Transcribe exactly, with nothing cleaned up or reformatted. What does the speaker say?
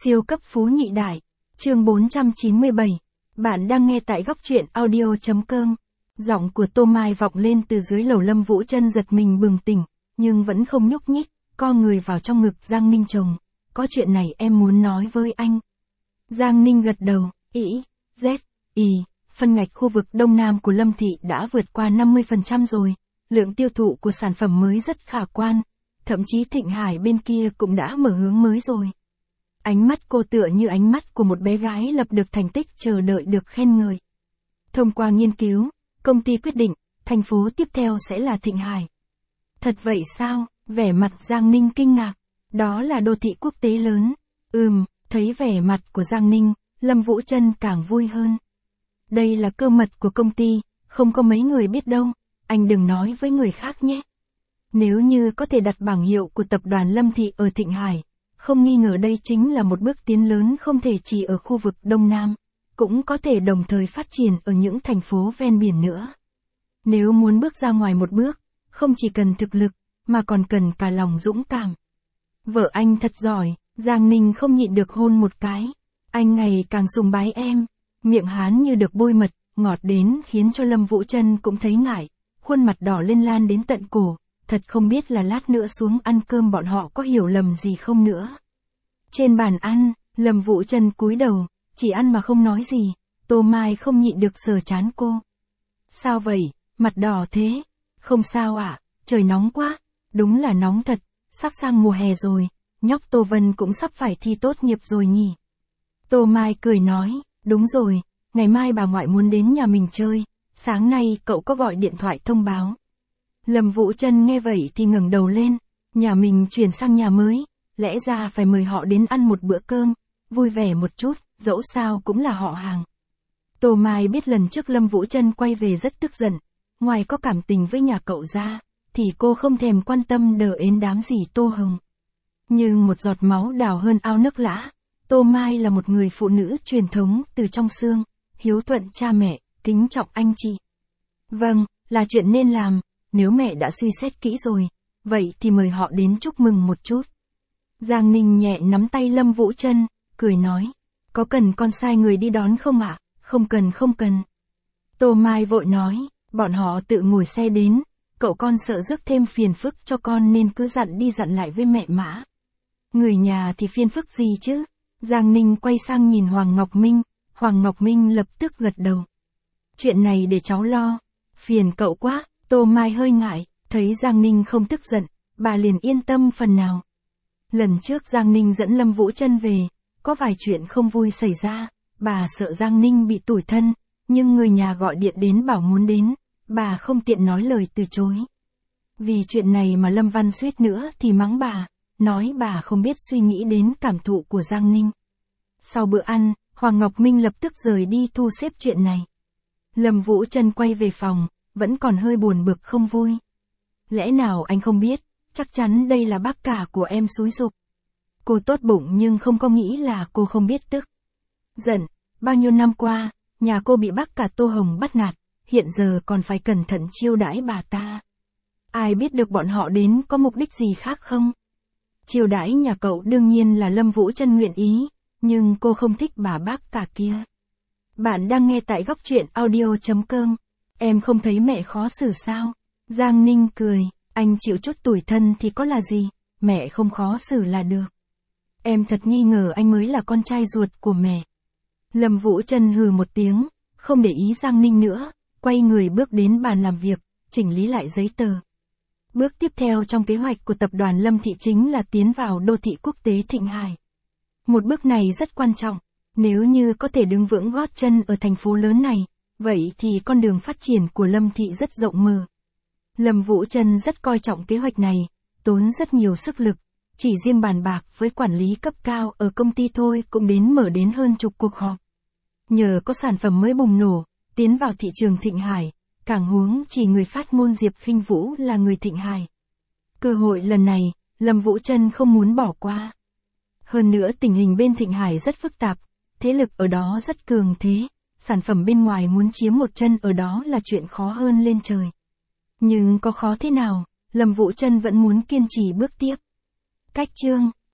Siêu cấp phú nhị đại. Chương bốn trăm chín mươi bảy. Bạn đang nghe tại góc truyện audio chấm com. Giọng của Tô Mai vọng lên từ dưới lầu. Lâm Vũ Trân giật mình bừng tỉnh, nhưng vẫn không nhúc nhích, co người vào trong ngực Giang Ninh chồng. Có chuyện này em muốn nói với anh. Giang Ninh gật đầu, ý, z, y, phân ngạch khu vực Đông Nam của Lâm Thị đã vượt qua năm mươi phần trăm rồi. Lượng tiêu thụ của sản phẩm mới rất khả quan. Thậm chí Thịnh Hải bên kia cũng đã mở hướng mới rồi. Ánh mắt cô tựa như ánh mắt của một bé gái lập được thành tích chờ đợi được khen ngợi. Thông qua nghiên cứu, công ty quyết định, thành phố tiếp theo sẽ là Thịnh Hải. Thật vậy sao? Vẻ mặt Giang Ninh kinh ngạc. Đó là đô thị quốc tế lớn. Ừm, thấy vẻ mặt của Giang Ninh, Lâm Vũ Trân càng vui hơn. Đây là cơ mật của công ty, không có mấy người biết đâu, anh đừng nói với người khác nhé. Nếu như có thể đặt bảng hiệu của tập đoàn Lâm Thị ở Thịnh Hải, không nghi ngờ đây chính là một bước tiến lớn không thể chỉ ở khu vực Đông Nam, cũng có thể đồng thời phát triển ở những thành phố ven biển nữa. Nếu muốn bước ra ngoài một bước, không chỉ cần thực lực, mà còn cần cả lòng dũng cảm. Vợ anh thật giỏi, Giang Ninh không nhịn được hôn một cái. Anh ngày càng sùng bái em, miệng hán như được bôi mật, ngọt đến khiến cho Lâm Vũ Trân cũng thấy ngại, khuôn mặt đỏ lên lan đến tận cổ. Thật không biết là lát nữa xuống ăn cơm bọn họ có hiểu lầm gì không nữa. Trên bàn ăn, Lâm Vũ Trân cúi đầu, chỉ ăn mà không nói gì. Tô Mai không nhịn được sờ trán cô. Sao vậy, mặt đỏ thế? Không sao ạ, à, trời nóng quá. Đúng là nóng thật, sắp sang mùa hè rồi, nhóc Tô Vân cũng sắp phải thi tốt nghiệp rồi nhỉ. Tô Mai cười nói, đúng rồi, ngày mai bà ngoại muốn đến nhà mình chơi, sáng nay cậu có gọi điện thoại thông báo. Lâm Vũ Trân nghe vậy thì ngẩng đầu lên, nhà mình chuyển sang nhà mới, lẽ ra phải mời họ đến ăn một bữa cơm, vui vẻ một chút, dẫu sao cũng là họ hàng. Tô Mai biết lần trước Lâm Vũ Trân quay về rất tức giận, ngoài có cảm tình với nhà cậu ra, thì cô không thèm quan tâm đờ ến đám gì Tô Hồng. Nhưng một giọt máu đào hơn ao nước lã, Tô Mai là một người phụ nữ truyền thống từ trong xương, hiếu thuận cha mẹ, kính trọng anh chị. Vâng, là chuyện nên làm. Nếu mẹ đã suy xét kỹ rồi, vậy thì mời họ đến chúc mừng một chút. Giang Ninh nhẹ nắm tay Lâm Vũ Trân, cười nói, có cần con sai người đi đón không ạ? À? Không cần không cần. Tô Mai vội nói, bọn họ tự ngồi xe đến, cậu con sợ rước thêm phiền phức cho con nên cứ dặn đi dặn lại với mẹ Mã. Người nhà thì phiền phức gì chứ? Giang Ninh quay sang nhìn Hoàng Ngọc Minh, Hoàng Ngọc Minh lập tức gật đầu. Chuyện này để cháu lo, phiền cậu quá. Tô Mai hơi ngại, thấy Giang Ninh không tức giận, bà liền yên tâm phần nào. Lần trước Giang Ninh dẫn Lâm Vũ Trân về, có vài chuyện không vui xảy ra, bà sợ Giang Ninh bị tủi thân, nhưng người nhà gọi điện đến bảo muốn đến, bà không tiện nói lời từ chối. Vì chuyện này mà Lâm Văn suýt nữa thì mắng bà, nói bà không biết suy nghĩ đến cảm thụ của Giang Ninh. Sau bữa ăn, Hoàng Ngọc Minh lập tức rời đi thu xếp chuyện này. Lâm Vũ Trân quay về phòng, vẫn còn hơi buồn bực không vui. Lẽ nào anh không biết, chắc chắn đây là bác cả của em xúi giục. Cô tốt bụng nhưng không có nghĩ là cô không biết tức giận. Bao nhiêu năm qua, nhà cô bị bác cả Tô Hồng bắt nạt, hiện giờ còn phải cẩn thận chiêu đãi bà ta. Ai biết được bọn họ đến có mục đích gì khác không? Chiêu đãi nhà cậu đương nhiên là Lâm Vũ Trân nguyện ý, nhưng cô không thích bà bác cả kia. Bạn đang nghe tại góc truyện audio chấm com. Em không thấy mẹ khó xử sao? Giang Ninh cười, anh chịu chút tủi thân thì có là gì, mẹ không khó xử là được. Em thật nghi ngờ anh mới là con trai ruột của mẹ. Lâm Vũ Trân hừ một tiếng, không để ý Giang Ninh nữa, quay người bước đến bàn làm việc, chỉnh lý lại giấy tờ. Bước tiếp theo trong kế hoạch của tập đoàn Lâm Thị chính là tiến vào đô thị quốc tế Thịnh Hải. Một bước này rất quan trọng, nếu như có thể đứng vững gót chân ở thành phố lớn này, vậy thì con đường phát triển của Lâm Thị rất rộng mở. Lâm Vũ Trân rất coi trọng kế hoạch này, tốn rất nhiều sức lực, chỉ riêng bàn bạc với quản lý cấp cao ở công ty thôi cũng đến mở đến hơn chục cuộc họp. Nhờ có sản phẩm mới bùng nổ, tiến vào thị trường Thịnh Hải, càng huống chỉ người phát ngôn Diệp Khinh Vũ là người Thịnh Hải. Cơ hội lần này, Lâm Vũ Trân không muốn bỏ qua. Hơn nữa tình hình bên Thịnh Hải rất phức tạp, thế lực ở đó rất cường thế. Sản phẩm bên ngoài muốn chiếm một chân ở đó là chuyện khó hơn lên trời. Nhưng có khó thế nào, Lâm Vũ Trân vẫn muốn kiên trì bước tiếp. Cách chương